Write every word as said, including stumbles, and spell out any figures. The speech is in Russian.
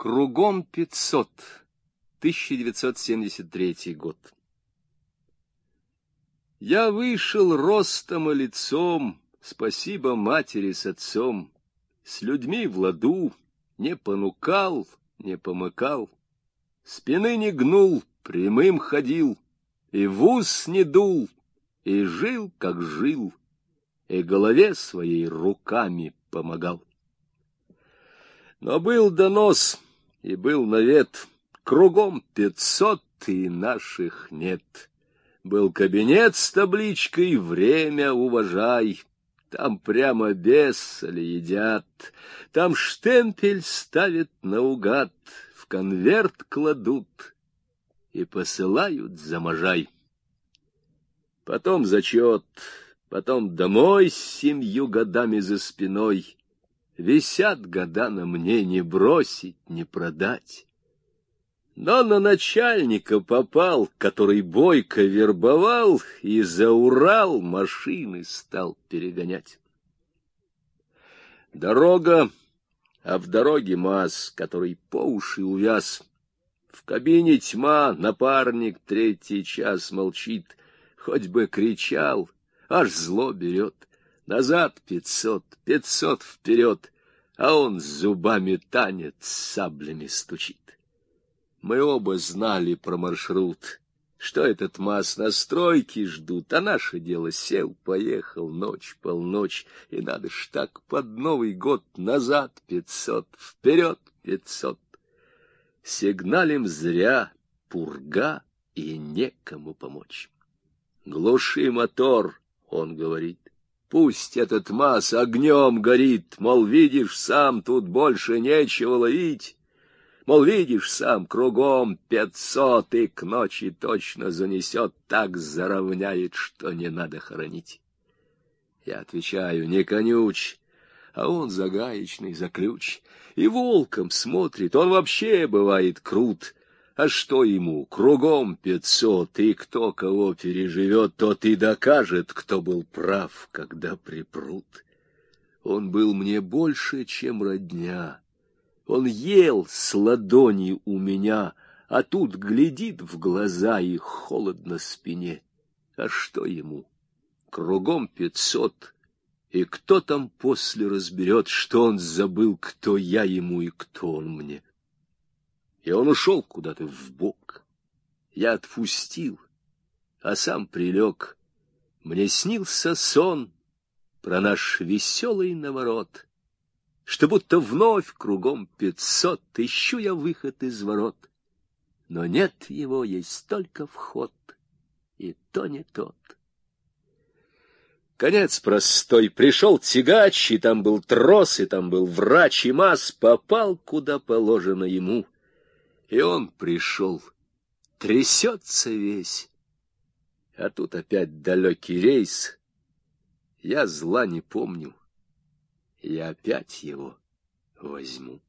Кругом пятьсот. тысяча девятьсот семьдесят третий год. Я вышел ростом и лицом, спасибо матери с отцом, с людьми в ладу, не понукал, не помыкал, спины не гнул, прямым ходил, и в ус не дул, и жил, как жил, и голове своей руками помогал. Но был донос, и был навет, кругом пятьсот, и наших нет. Был кабинет с табличкой «Время уважай», там прямо бесали едят, там штемпель ставят наугад, в конверт кладут и посылают за можай. Потом зачет, потом домой с семью годами за спиной. Висят года на мне, не бросить, не продать. Но на начальника попал, который бойко вербовал и за Урал машины стал перегонять. Дорога, а в дороге МАЗ, который по уши увяз. В кабине тьма, напарник третий час молчит, хоть бы кричал, аж зло берет. Назад пятьсот, пятьсот вперед, а он зубами танец, саблями стучит. Мы оба знали про маршрут, что этот МАЗ на стройке ждут, а наше дело сел, поехал, ночь, полночь, и надо ж так под Новый год назад пятьсот, вперед пятьсот. Сигналим зря, пурга, и некому помочь. Глуши мотор, он говорит. Пусть этот МАЗ огнем горит, мол, видишь, сам тут больше нечего ловить. Мол, видишь, сам кругом пятьсот, и к ночи точно занесет, так заровняет, что не надо хоронить. Я отвечаю, не конюч, а он за гаечный, за ключ, и волком смотрит, он вообще бывает крут. А что ему, кругом пятьсот, и кто кого переживет, тот и докажет, кто был прав, когда припрут. Он был мне больше, чем родня. Он ел с ладони у меня, а тут глядит в глаза и холодно спине. А что ему? Кругом пятьсот, и кто там после разберет, что он забыл, кто я ему и кто он мне. И он ушел куда-то вбок. Я отпустил, а сам прилег. Мне снился сон про наш веселый наворот, что будто вновь кругом пятьсот ищу я выход из ворот. Но нет его, есть только вход, и то не тот. Конец простой. Пришел тягач, и там был трос, и там был врач, и МАЗ попал, куда положено ему. И он пришел, трясется весь, а тут опять далекий рейс. Я зла не помню, я опять его возьму.